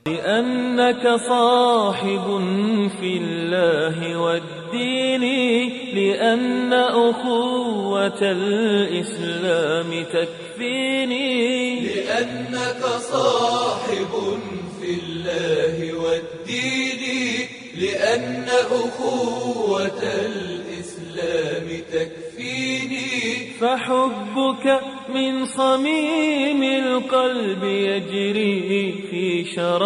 لأنك صاحب في الله والدين، لأن أخوة الإسلام تكفيني. لأنك صاحب في الله والدين، لأن أخوة الإسلام تكفيني. فحبك من صميم القلب يجري في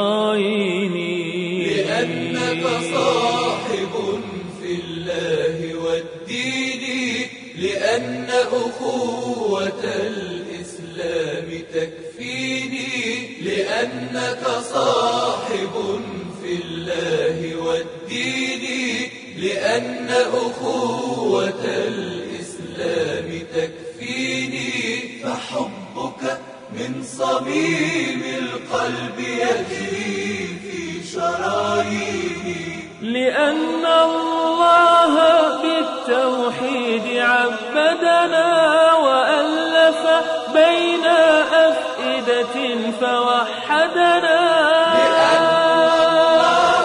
شراييني. لأنك صاحب في الله والدين، لأن أخوة الإسلام تكفيني. لأنك صاحب في الله والدين، لأن أخوة الإسلام تكفيني. فحبك من صميم القلب يجري في شراييني. لأن الله بالتوحيد عبدنا وألف بين أفئدة فوحدنا. لأن الله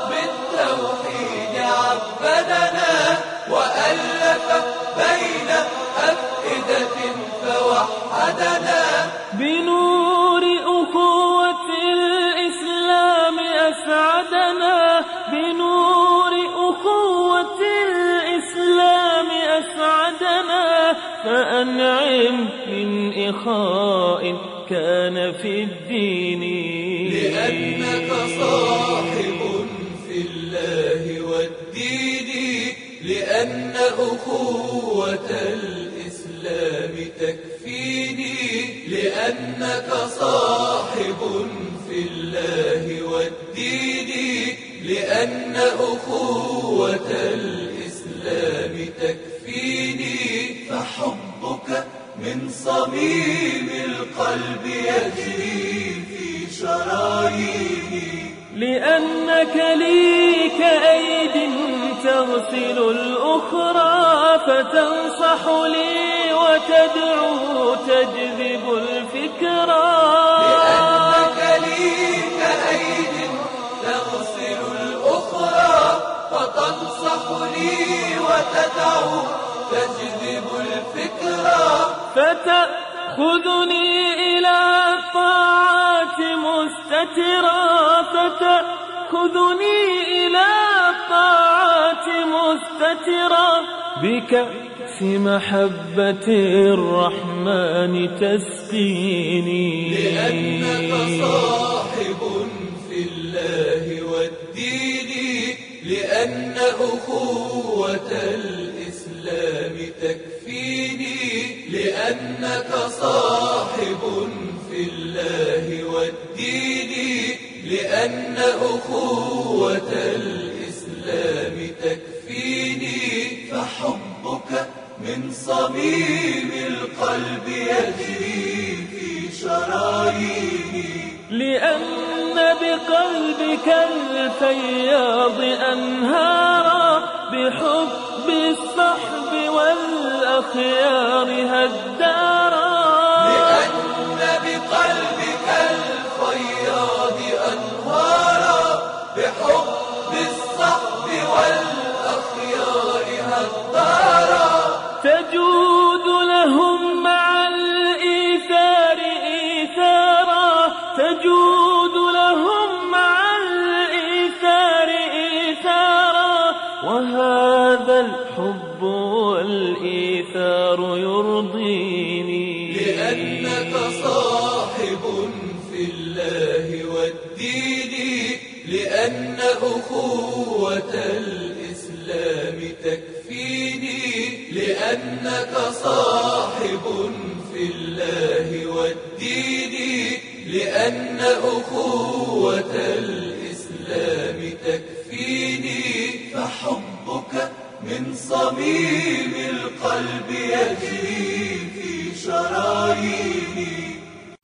بالتوحيد عبدنا وألف بين أفئدة فوحدنا. بنور أخوة الإسلام أسعدنا، بنور أخوة الإسلام أسعدنا. فأنعم من إخاء كان في الدين. لأنك صاحب في الله والدين، لأن أخوة الإسلام تكفيني. لأنك صاحب في الله والدين، لأن أخوة الإسلام تكفيني. فحبك من صميم القلب يجري في شراييني. لأنك لي كأيد تغسل الأخرى، فتنصح لي وتدعو تجذب الفكرى. لأنك لي كأيد تغسل الأخرى، فتنصح لي وتدعو تجذب الفكرى. فتأخذني إلى الطاعات مستترا، فتأخذني إلى الطاعات مستترا. بكأس محبة الرحمن تسقيني. لأنك صاحب في الله والدين، لأن أخوة الإسلام تكفيني. لأنك صاحب في الله والدين، لأن أخوة الإسلام تكفيني. فحبك من صميم القلب يجري في شراييني. لأن بقلبك الفياض أنهارا، بحب الصحب والأخيار هدارا. لأن بقلبك الفياض أنهارا، بحب الصحب والأخيار هدارا. تجود لهم مع الإيثار إيثارا، تجود لهم مع الإيثار إيثارا. وهذا الحب والإيثار يرضيني. لأنك صاحب في الله والدين، لأن أخوة الإسلام تكفيني. لأنك صاحب في الله والدين، لأن أخوة الإسلام تكفيني. فحبك من صميم